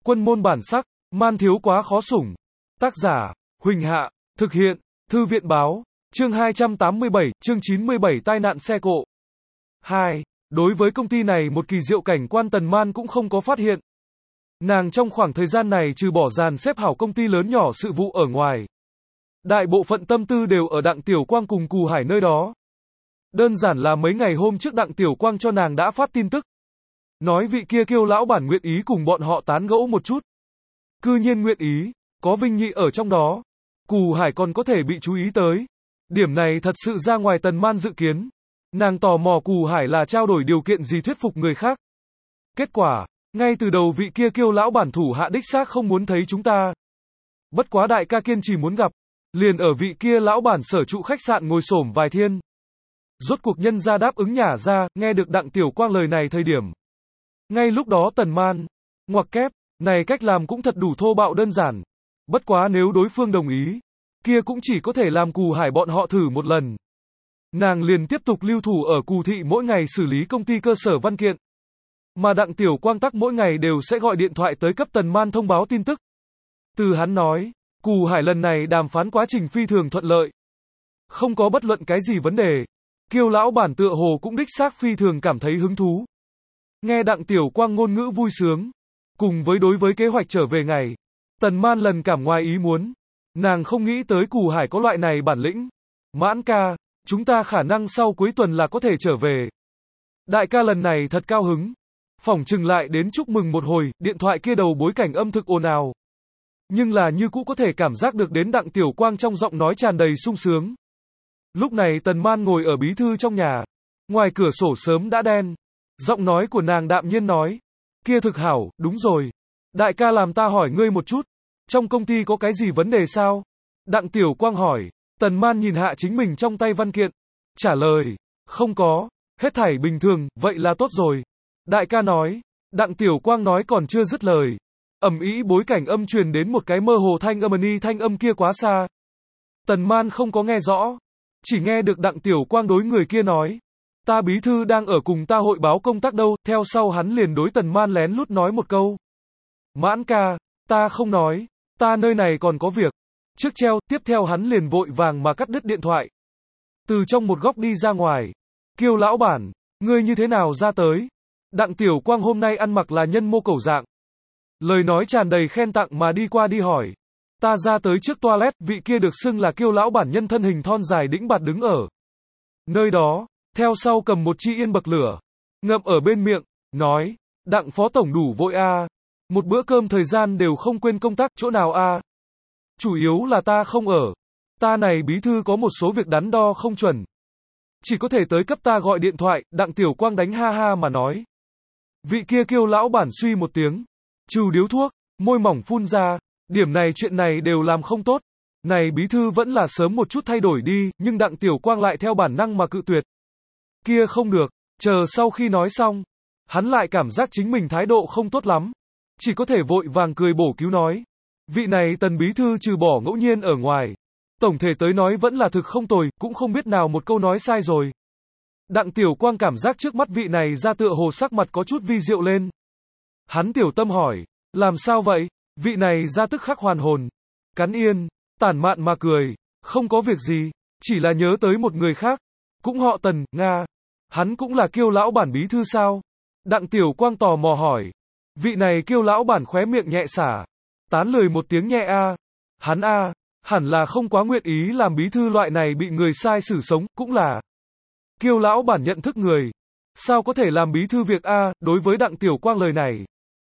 Quân môn bản sắc, man thiếu quá khó sủng. Tác giả, Huỳnh Hạ, thực hiện, Thư viện báo, chương 287, chương 97 tai nạn xe cộ. 2. Đối với công ty này một kỳ diệu cảnh quan Tần Man cũng không có phát hiện. Nàng trong khoảng thời gian này trừ bỏ dàn xếp hảo công ty lớn nhỏ sự vụ ở ngoài. Đại bộ phận tâm tư đều ở Đặng Tiểu Quang cùng Cù Hải nơi đó. Đơn giản là mấy ngày hôm trước Đặng Tiểu Quang cho nàng đã phát tin tức. Nói vị kia Kiêu lão bản nguyện ý cùng bọn họ tán gẫu một chút. Cư nhiên nguyện ý, có Vinh Nhị ở trong đó. Cù Hải còn có thể bị chú ý tới. Điểm này thật sự ra ngoài Tần Man dự kiến. Nàng tò mò Cù Hải là trao đổi điều kiện gì thuyết phục người khác. Kết quả, ngay từ đầu vị kia Kiêu lão bản thủ hạ đích xác không muốn thấy chúng ta. Bất quá đại ca kiên trì muốn gặp. Liền ở vị kia lão bản sở trụ khách sạn ngồi xổm vài thiên. Rốt cuộc nhân ra đáp ứng nhả ra, nghe được Đặng Tiểu Quang lời này thời điểm. Ngay lúc đó Tần Man, ngoặc kép, này cách làm cũng thật đủ thô bạo đơn giản. Bất quá nếu đối phương đồng ý, kia cũng chỉ có thể làm Cù Hải bọn họ thử một lần. Nàng liền tiếp tục lưu thủ ở Cù Thị mỗi ngày xử lý công ty cơ sở văn kiện. Mà Đặng Tiểu Quang tắc mỗi ngày đều sẽ gọi điện thoại tới cấp Tần Man thông báo tin tức. Từ hắn nói, Cù Hải lần này đàm phán quá trình phi thường thuận lợi. Không có bất luận cái gì vấn đề. Kiêu lão bản tựa hồ cũng đích xác phi thường cảm thấy hứng thú. Nghe Đặng Tiểu Quang ngôn ngữ vui sướng. Cùng với đối với kế hoạch trở về ngày. Tần Man lần cảm ngoài ý muốn. Nàng không nghĩ tới Cù Hải có loại này bản lĩnh. Mãn ca, chúng ta khả năng sau cuối tuần là có thể trở về. Đại ca lần này thật cao hứng. Phỏng chừng lại đến chúc mừng một hồi, điện thoại kia đầu bối cảnh âm thực ồn ào. Nhưng là như cũ có thể cảm giác được đến Đặng Tiểu Quang trong giọng nói tràn đầy sung sướng. Lúc này Tần Man ngồi ở bí thư trong nhà. Ngoài cửa sổ sớm đã đen. Giọng nói của nàng đạm nhiên nói. Kia thực hảo, đúng rồi. Đại ca làm ta hỏi ngươi một chút. Trong công ty có cái gì vấn đề sao? Đặng Tiểu Quang hỏi. Tần Man nhìn hạ chính mình trong tay văn kiện. Trả lời. Không có. Hết thảy bình thường, vậy là tốt rồi. Đại ca nói. Đặng Tiểu Quang nói còn chưa dứt lời. Ầm ĩ bối cảnh âm truyền đến một cái mơ hồ thanh âm ni thanh âm kia quá xa. Tần Man không có nghe rõ. Chỉ nghe được Đặng Tiểu Quang đối người kia nói. Ta bí thư đang ở cùng ta hội báo công tác đâu, theo sau hắn liền đối Tần Man lén lút nói một câu. Mãn ca, ta không nói, ta nơi này còn có việc. Trước treo, tiếp theo hắn liền vội vàng mà cắt đứt điện thoại. Từ trong một góc đi ra ngoài. Kiêu lão bản, ngươi như thế nào ra tới? Đặng Tiểu Quang hôm nay ăn mặc là nhân mô cẩu dạng. Lời nói tràn đầy khen tặng mà đi qua đi hỏi. Ta ra tới trước toilet, vị kia được xưng là Kiêu lão bản nhân thân hình thon dài đĩnh bạt đứng ở nơi đó, theo sau cầm một chi yên bậc lửa, ngậm ở bên miệng, nói, Đặng phó tổng đủ vội a, một bữa cơm thời gian đều không quên công tác, chỗ nào a? Chủ yếu là ta không ở, ta này bí thư có một số việc đắn đo không chuẩn. Chỉ có thể tới cấp ta gọi điện thoại, Đặng Tiểu Quang đánh ha ha mà nói. Vị kia Kiêu lão bản suy một tiếng, trừ điếu thuốc, môi mỏng phun ra, điểm này chuyện này đều làm không tốt. Này bí thư vẫn là sớm một chút thay đổi đi, nhưng Đặng Tiểu Quang lại theo bản năng mà cự tuyệt. Kia không được, chờ sau khi nói xong, hắn lại cảm giác chính mình thái độ không tốt lắm. Chỉ có thể vội vàng cười bổ cứu nói. Vị này Tần bí thư trừ bỏ ngẫu nhiên ở ngoài. Tổng thể tới nói vẫn là thực không tồi, cũng không biết nào một câu nói sai rồi. Đặng Tiểu Quang cảm giác trước mắt vị này ra tựa hồ sắc mặt có chút vi diệu lên. Hắn tiểu tâm hỏi, làm sao vậy? Vị này ra tức khắc hoàn hồn. Cắn yên, tản mạn mà cười, không có việc gì, chỉ là nhớ tới một người khác. Cũng họ Tần, Nga. Hắn cũng là Kiêu lão bản bí thư sao? Đặng Tiểu Quang tò mò hỏi. Vị này Kiêu lão bản khóe miệng nhẹ xả. Tán lời một tiếng nhẹ a. Hắn a, hẳn là không quá nguyện ý làm bí thư loại này bị người sai xử sống, cũng là. Kiêu lão bản nhận thức người. Sao có thể làm bí thư việc a, đối với Đặng Tiểu Quang lời này.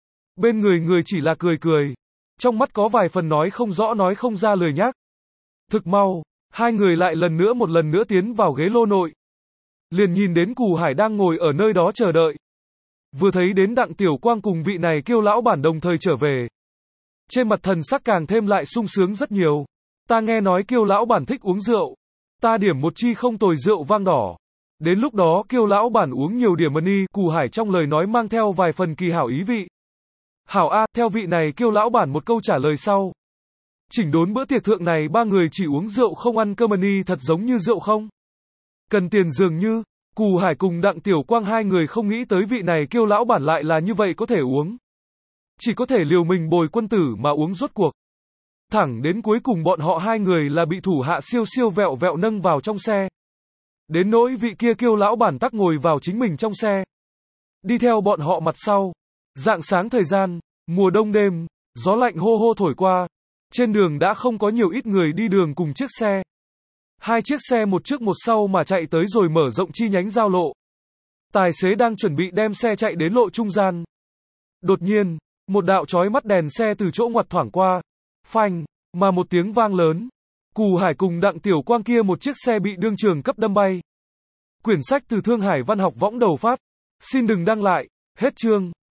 Bên người chỉ là cười cười. Trong mắt có vài phần nói không rõ nói không ra lời nhắc. Thực mau, hai người lại một lần nữa tiến vào ghế lô nội. Liền nhìn đến Cù Hải đang ngồi ở nơi đó chờ đợi. Vừa thấy đến Đặng Tiểu Quang cùng vị này Kiêu lão bản đồng thời trở về. Trên mặt thần sắc càng thêm lại sung sướng rất nhiều. Ta nghe nói Kiêu lão bản thích uống rượu. Ta điểm một chi không tồi rượu vang đỏ. Đến lúc đó Kiêu lão bản uống nhiều điểm money, Cù Hải trong lời nói mang theo vài phần kỳ hảo ý vị. Hảo a, theo vị này Kiêu lão bản một câu trả lời sau. Chỉnh đốn bữa tiệc thượng này ba người chỉ uống rượu không ăn cơm money thật giống như rượu không? Cần tiền dường như, Cù Hải cùng Đặng Tiểu Quang hai người không nghĩ tới vị này Kiêu lão bản lại là như vậy có thể uống. chỉ có thể liều mình bồi quân tử mà uống rốt cuộc. Thẳng đến cuối cùng bọn họ hai người là bị thủ hạ siêu siêu vẹo vẹo nâng vào trong xe. Đến nỗi vị kia kêu lão bản tắc ngồi vào chính mình trong xe. Đi theo bọn họ mặt sau. Rạng sáng thời gian, mùa đông đêm, gió lạnh hô hô thổi qua. Trên đường đã không có nhiều ít người đi đường cùng chiếc xe. Hai chiếc xe một trước một sau mà chạy tới rồi mở rộng chi nhánh giao lộ. Tài xế đang chuẩn bị đem xe chạy đến lộ trung gian. Đột nhiên, một đạo chói mắt đèn xe từ chỗ ngoặt thoảng qua. Phanh, mà một tiếng vang lớn. Cù Hải cùng Đặng Tiểu Quang kia một chiếc xe bị đương trường cấp đâm bay. Quyển sách từ Thương Hải Văn học võng đầu phát. Xin đừng đăng lại, hết chương.